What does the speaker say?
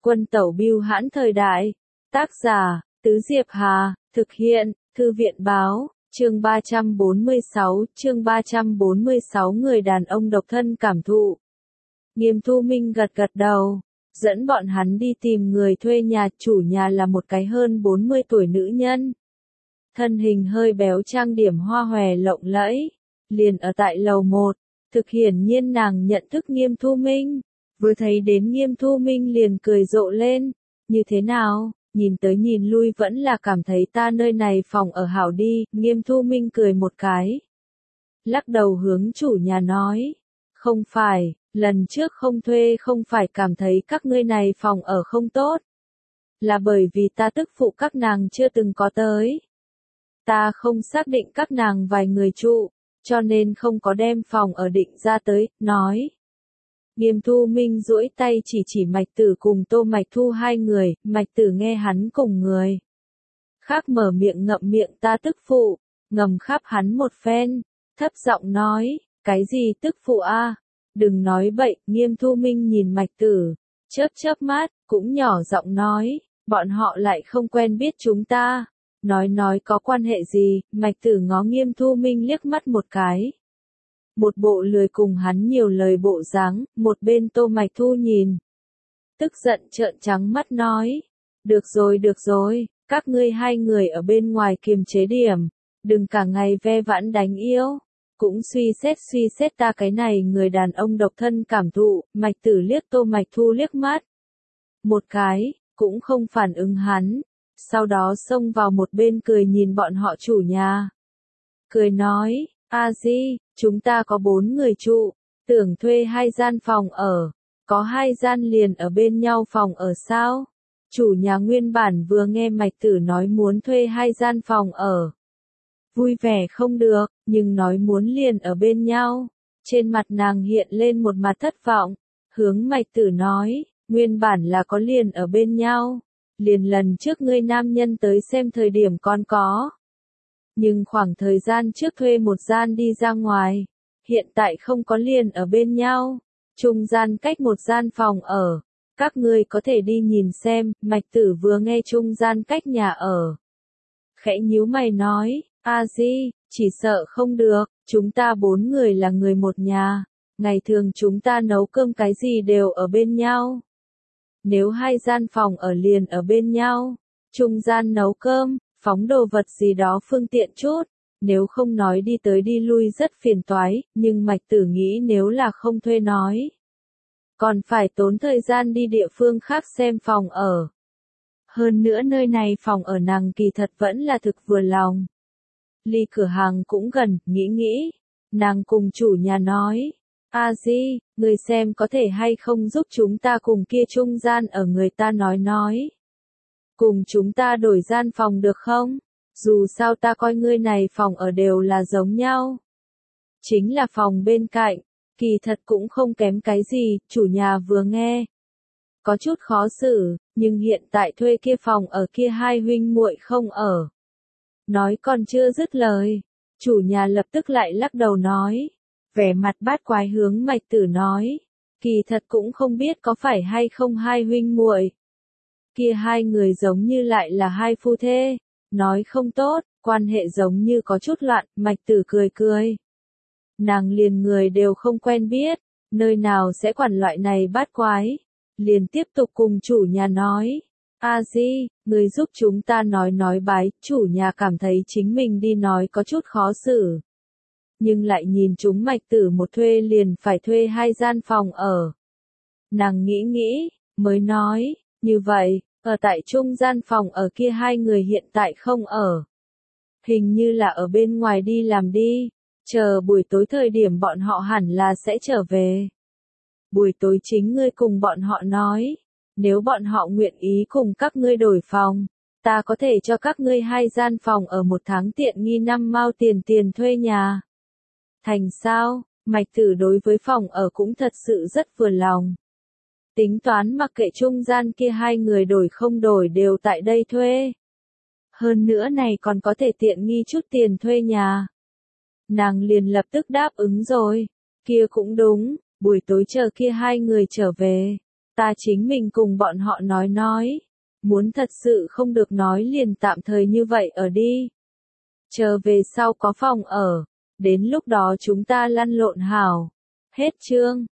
Quân tẩu bưu hãn thời đại. Tác giả, Tứ Diệp Hà, thực hiện, Thư viện báo, chương 346 người đàn ông độc thân cảm thụ. Nghiêm Thu Minh gật gật đầu, dẫn bọn hắn đi tìm người thuê nhà, chủ nhà là một cái hơn 40 tuổi nữ nhân. Thân hình hơi béo trang điểm hoa hòe lộng lẫy, liền ở tại lầu 1, thực hiển nhiên nàng nhận thức Nghiêm Thu Minh, vừa thấy đến Nghiêm Thu Minh liền cười rộ lên, như thế nào, nhìn tới nhìn lui vẫn là cảm thấy ta nơi này phòng ở hảo đi, Nghiêm Thu Minh cười một cái. Lắc đầu hướng chủ nhà nói, không phải, lần trước không thuê không phải cảm thấy các ngươi này phòng ở không tốt, là bởi vì ta tức phụ các nàng chưa từng có tới. Ta không xác định các nàng vài người trụ, cho nên không có đem phòng ở định ra tới, nói. Nghiêm Thu Minh duỗi tay chỉ Mạch Tử cùng Tô Mạch Thu hai người, Mạch Tử nghe hắn cùng người khác mở miệng ngậm miệng ta tức phụ, ngầm khắp hắn một phen, thấp giọng nói, cái gì tức phụ a? Đừng nói bậy, Nghiêm Thu Minh nhìn Mạch Tử, chớp chớp mắt, cũng nhỏ giọng nói, bọn họ lại không quen biết chúng ta. Nói có quan hệ gì, Mạch Tử ngó Nghiêm Thu Minh liếc mắt một cái. Một bộ lười cùng hắn nhiều lời bộ dáng, một bên Tô Mạch Thu nhìn. Tức giận trợn trắng mắt nói, được rồi, các ngươi hai người ở bên ngoài kiềm chế điểm, đừng cả ngày ve vãn đánh yêu, cũng suy xét ta cái này người đàn ông độc thân cảm thụ, Mạch Tử liếc Tô Mạch Thu liếc mắt. Một cái, cũng không phản ứng hắn. Sau đó xông vào một bên cười nhìn bọn họ chủ nhà. Cười nói, a di, chúng ta có 4 người trụ, tưởng thuê 2 gian phòng ở, có 2 gian liền ở bên nhau phòng ở sao? Chủ nhà nguyên bản vừa nghe Mạch Tử nói muốn thuê 2 gian phòng ở. Vui vẻ không được, nhưng nói muốn liền ở bên nhau. Trên mặt nàng hiện lên một mặt thất vọng, hướng Mạch Tử nói, nguyên bản là có liền ở bên nhau. Liền lần trước ngươi nam nhân tới xem thời điểm con có. Nhưng khoảng thời gian trước thuê một gian đi ra ngoài, hiện tại không có liền ở bên nhau, trung gian cách một gian phòng ở, các ngươi có thể đi nhìn xem, Mạch Tử vừa nghe trung gian cách nhà ở. Khẽ nhíu mày nói, a di, chỉ sợ không được, chúng ta 4 người là người một nhà, ngày thường chúng ta nấu cơm cái gì đều ở bên nhau. Nếu 2 gian phòng ở liền ở bên nhau, trung gian nấu cơm, phóng đồ vật gì đó phương tiện chút, nếu không nói đi tới đi lui rất phiền toái, nhưng Mạch Tử nghĩ nếu là không thuê nói, còn phải tốn thời gian đi địa phương khác xem phòng ở. Hơn nữa nơi này phòng ở nàng kỳ thật vẫn là thực vừa lòng. Ly cửa hàng cũng gần, nghĩ, nàng cùng chủ nhà nói. A di, người xem có thể hay không giúp chúng ta cùng kia trung gian ở người ta nói. Cùng chúng ta đổi gian phòng được không? Dù sao ta coi ngươi này phòng ở đều là giống nhau. Chính là phòng bên cạnh, kỳ thật cũng không kém cái gì, chủ nhà vừa nghe. Có chút khó xử, nhưng hiện tại thuê kia phòng ở kia hai huynh muội không ở. Nói còn chưa dứt lời, chủ nhà lập tức lại lắc đầu nói. Vẻ mặt bát quái hướng Mạch Tử nói, kỳ thật cũng không biết có phải hay không hai huynh muội. Kia hai người giống như lại là hai phu thê, nói không tốt, quan hệ giống như có chút loạn, Mạch Tử cười. Nàng liền người đều không quen biết, nơi nào sẽ quản loại này bát quái, liền tiếp tục cùng chủ nhà nói, a di, người giúp chúng ta nói bái, chủ nhà cảm thấy chính mình đi nói có chút khó xử. Nhưng lại nhìn chúng Mạch Tử một thuê liền phải thuê 2 gian phòng ở. Nàng nghĩ, mới nói, như vậy, ở tại trung gian phòng ở kia hai người hiện tại không ở. Hình như là ở bên ngoài đi làm đi, chờ buổi tối thời điểm bọn họ hẳn là sẽ trở về. Buổi tối chính ngươi cùng bọn họ nói, nếu bọn họ nguyện ý cùng các ngươi đổi phòng, ta có thể cho các ngươi 2 gian phòng ở 1 tháng tiện nghi 5 mao tiền thuê nhà. Thành sao, Mạch Tử đối với phòng ở cũng thật sự rất vừa lòng. Tính toán mặc kệ trung gian kia hai người đổi không đổi đều tại đây thuê. Hơn nữa này còn có thể tiện nghi chút tiền thuê nhà. Nàng liền lập tức đáp ứng rồi, kia cũng đúng, buổi tối chờ kia hai người trở về. Ta chính mình cùng bọn họ nói. Muốn thật sự không được nói liền tạm thời như vậy ở đi. Chờ về sau có phòng ở. Đến lúc đó chúng ta lăn lộn hảo. Hết chương.